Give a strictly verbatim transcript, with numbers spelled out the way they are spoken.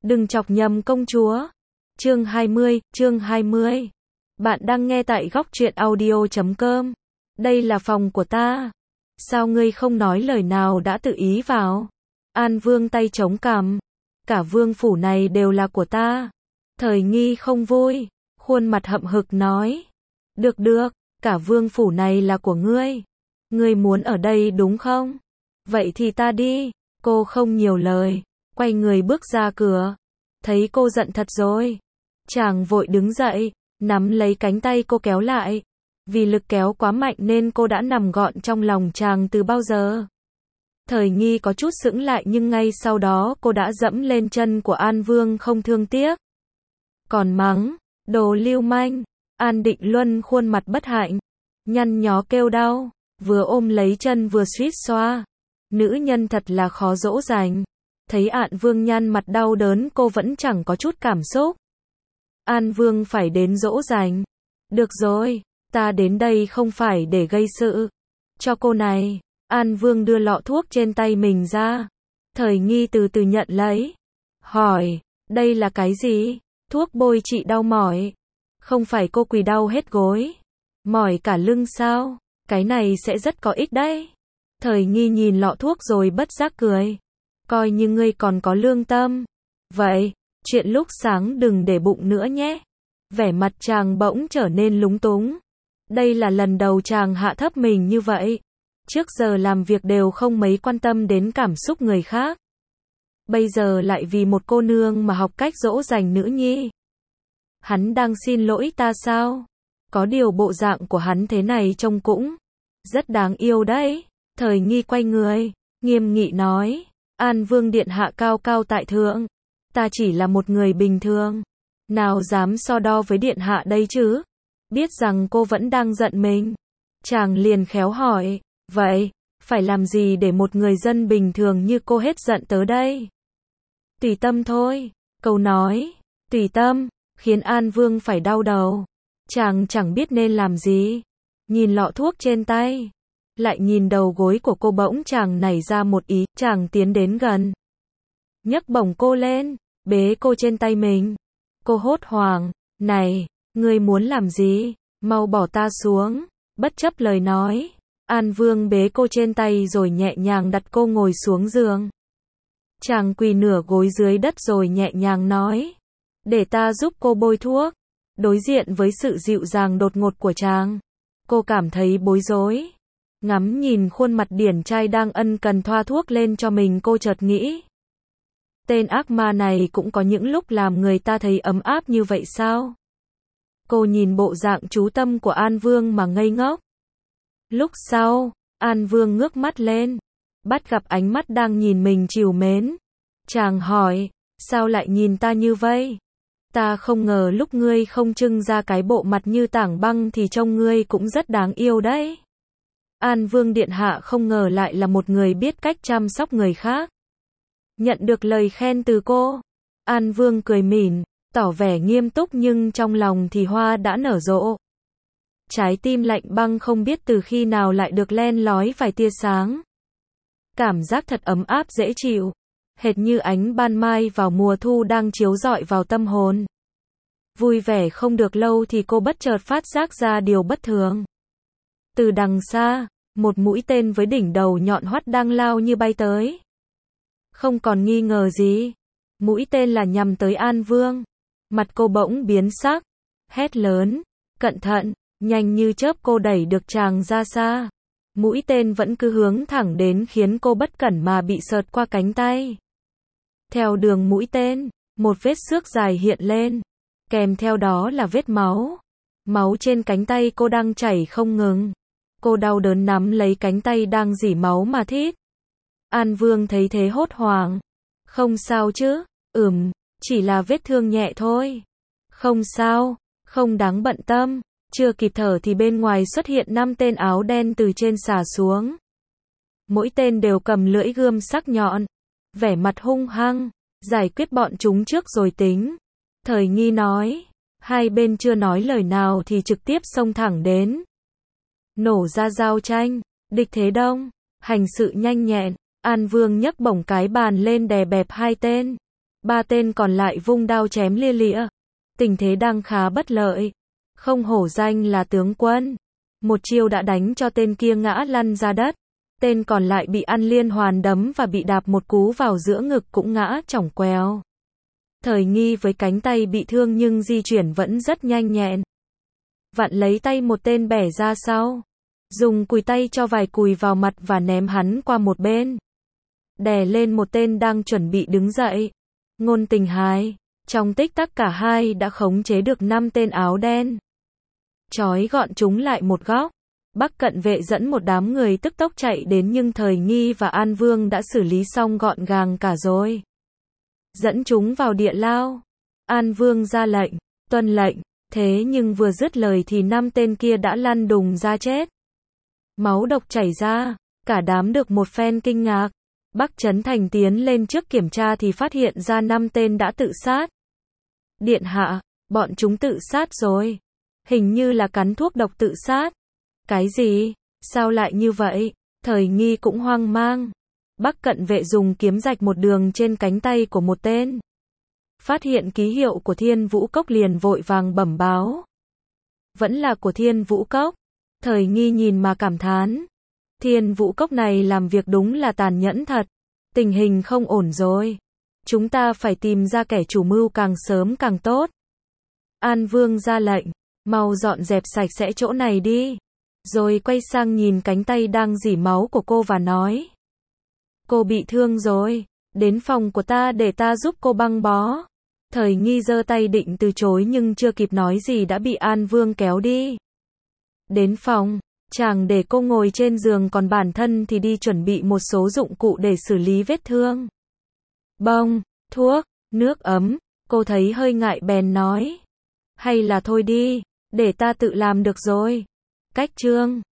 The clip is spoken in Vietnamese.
Đừng chọc nhầm công chúa. Chương hai mươi, chương hai mươi. Bạn đang nghe tại góc truyện audio chấm com. Đây là phòng của ta. Sao ngươi không nói lời nào đã tự ý vào? An Vương tay chống cằm. Cả vương phủ này đều là của ta. Thời Nghi không vui, khuôn mặt hậm hực nói. Được được, cả vương phủ này là của ngươi. Ngươi muốn ở đây đúng không? Vậy thì ta đi. Cô không nhiều lời, quay người bước ra cửa. Thấy cô giận thật rồi. Chàng vội đứng dậy, nắm lấy cánh tay cô kéo lại. Vì lực kéo quá mạnh nên cô đã nằm gọn trong lòng chàng từ bao giờ. Thời Nghi có chút sững lại nhưng ngay sau đó cô đã dẫm lên chân của An Vương không thương tiếc. Còn mắng, đồ lưu manh. An Định Luân khuôn mặt bất hạnh, nhăn nhó kêu đau, vừa ôm lấy chân vừa suýt xoa. Nữ nhân thật là khó dỗ dành. Thấy An Vương nhăn mặt đau đớn cô vẫn chẳng có chút cảm xúc. An Vương phải đến dỗ dành. Được rồi, ta đến đây không phải để gây sự. Cho cô này. An Vương đưa lọ thuốc trên tay mình ra. Thời Nghi từ từ nhận lấy. Hỏi, đây là cái gì? Thuốc bôi trị đau mỏi. Không phải cô quỳ đau hết gối, mỏi cả lưng sao? Cái này sẽ rất có ích đấy. Thời Nghi nhìn lọ thuốc rồi bất giác cười. Coi như ngươi còn có lương tâm. Vậy, chuyện lúc sáng đừng để bụng nữa nhé. Vẻ mặt chàng bỗng trở nên lúng túng. Đây là lần đầu chàng hạ thấp mình như vậy. Trước giờ làm việc đều không mấy quan tâm đến cảm xúc người khác. Bây giờ lại vì một cô nương mà học cách dỗ dành nữ nhi. Hắn đang xin lỗi ta sao? Có điều bộ dạng của hắn thế này trông cũng rất đáng yêu đấy. Thời Nghi quay người, nghiêm nghị nói. An Vương điện hạ cao cao tại thượng. Ta chỉ là một người bình thường. Nào dám so đo với điện hạ đây chứ? Biết rằng cô vẫn đang giận mình. Chàng liền khéo hỏi. Vậy, phải làm gì để một người dân bình thường như cô hết giận tớ đây? Tùy tâm thôi. Câu nói, tùy tâm, khiến An Vương phải đau đầu. Chàng chẳng biết nên làm gì. Nhìn lọ thuốc trên tay, lại nhìn đầu gối của cô bỗng chàng nảy ra một ý. Chàng tiến đến gần, nhấc bổng cô lên, bế cô trên tay mình. Cô hốt hoảng, này, ngươi muốn làm gì? Mau bỏ ta xuống. Bất chấp lời nói, An Vương bế cô trên tay rồi nhẹ nhàng đặt cô ngồi xuống giường. Chàng quỳ nửa gối dưới đất rồi nhẹ nhàng nói. Để ta giúp cô bôi thuốc. Đối diện với sự dịu dàng đột ngột của chàng, cô cảm thấy bối rối. Ngắm nhìn khuôn mặt điển trai đang ân cần thoa thuốc lên cho mình, cô chợt nghĩ. Tên ác ma này cũng có những lúc làm người ta thấy ấm áp như vậy sao? Cô nhìn bộ dạng chú tâm của An Vương mà ngây ngốc. Lúc sau, An Vương ngước mắt lên, bắt gặp ánh mắt đang nhìn mình trìu mến. Chàng hỏi, sao lại nhìn ta như vậy? Ta không ngờ lúc ngươi không trưng ra cái bộ mặt như tảng băng thì trông ngươi cũng rất đáng yêu đấy. An Vương điện hạ không ngờ lại là một người biết cách chăm sóc người khác. Nhận được lời khen từ cô, An Vương cười mỉm, tỏ vẻ nghiêm túc nhưng trong lòng thì hoa đã nở rộ. Trái tim lạnh băng không biết từ khi nào lại được len lói vài tia sáng. Cảm giác thật ấm áp dễ chịu, hệt như ánh ban mai vào mùa thu đang chiếu rọi vào tâm hồn. Vui vẻ không được lâu thì cô bất chợt phát giác ra điều bất thường. Từ đằng xa, một mũi tên với đỉnh đầu nhọn hoắt đang lao như bay tới. Không còn nghi ngờ gì, mũi tên là nhằm tới An Vương. Mặt cô bỗng biến sắc, hét lớn, cẩn thận. Nhanh như chớp cô đẩy được chàng ra xa. Mũi tên vẫn cứ hướng thẳng đến khiến cô bất cẩn mà bị xợt qua cánh tay. Theo đường mũi tên, một vết xước dài hiện lên. Kèm theo đó là vết máu. Máu trên cánh tay cô đang chảy không ngừng. Cô đau đớn nắm lấy cánh tay đang rỉ máu mà thít. An Vương thấy thế hốt hoảng. Không sao chứ? Ừm, chỉ là vết thương nhẹ thôi. Không sao, không đáng bận tâm. Chưa kịp thở thì bên ngoài xuất hiện năm tên áo đen từ trên xà xuống. Mỗi tên đều cầm lưỡi gươm sắc nhọn, vẻ mặt hung hăng, giải quyết bọn chúng trước rồi tính. Thời Nghi nói, hai bên chưa nói lời nào thì trực tiếp xông thẳng đến. Nổ ra giao tranh, địch thế đông, hành sự nhanh nhẹn, An Vương nhấc bổng cái bàn lên đè bẹp hai tên. Ba tên còn lại vung đao chém lia lịa. Tình thế đang khá bất lợi. Không hổ danh là tướng quân. Một chiêu đã đánh cho tên kia ngã lăn ra đất. Tên còn lại bị ăn liên hoàn đấm và bị đạp một cú vào giữa ngực cũng ngã chỏng queo. Thời Nghi với cánh tay bị thương nhưng di chuyển vẫn rất nhanh nhẹn. Vặn lấy tay một tên bẻ ra sau. Dùng cùi tay cho vài cùi vào mặt và ném hắn qua một bên. Đè lên một tên đang chuẩn bị đứng dậy. Ngôn Tình Hài. Trong tích tắc cả hai đã khống chế được năm tên áo đen. Trói gọn chúng lại một góc. Bắc Cận Vệ dẫn một đám người tức tốc chạy đến nhưng Thời Nghi và An Vương đã xử lý xong gọn gàng cả rồi. Dẫn chúng vào địa lao. An Vương ra lệnh, tuân lệnh, thế nhưng vừa dứt lời thì năm tên kia đã lăn đùng ra chết. Máu độc chảy ra, cả đám được một phen kinh ngạc. Bắc Trấn Thành tiến lên trước kiểm tra thì phát hiện ra năm tên đã tự sát. Điện hạ, bọn chúng tự sát rồi. Hình như là cắn thuốc độc tự sát. Cái gì? Sao lại như vậy? Thời Nghi cũng hoang mang. Bắc Cận Vệ dùng kiếm rạch một đường trên cánh tay của một tên. Phát hiện ký hiệu của Thiên Vũ Cốc liền vội vàng bẩm báo. Vẫn là của Thiên Vũ Cốc. Thời Nghi nhìn mà cảm thán. Thiên Vũ Cốc này làm việc đúng là tàn nhẫn thật. Tình hình không ổn rồi. Chúng ta phải tìm ra kẻ chủ mưu càng sớm càng tốt. An Vương ra lệnh. Mau dọn dẹp sạch sẽ chỗ này đi. Rồi quay sang nhìn cánh tay đang rỉ máu của cô và nói. Cô bị thương rồi. Đến phòng của ta để ta giúp cô băng bó. Thời Nghi giơ tay định từ chối nhưng chưa kịp nói gì đã bị An Vương kéo đi. Đến phòng, chàng để cô ngồi trên giường còn bản thân thì đi chuẩn bị một số dụng cụ để xử lý vết thương. Bông, thuốc, nước ấm, cô thấy hơi ngại bèn nói. Hay là thôi đi, để ta tự làm được rồi. Cách chương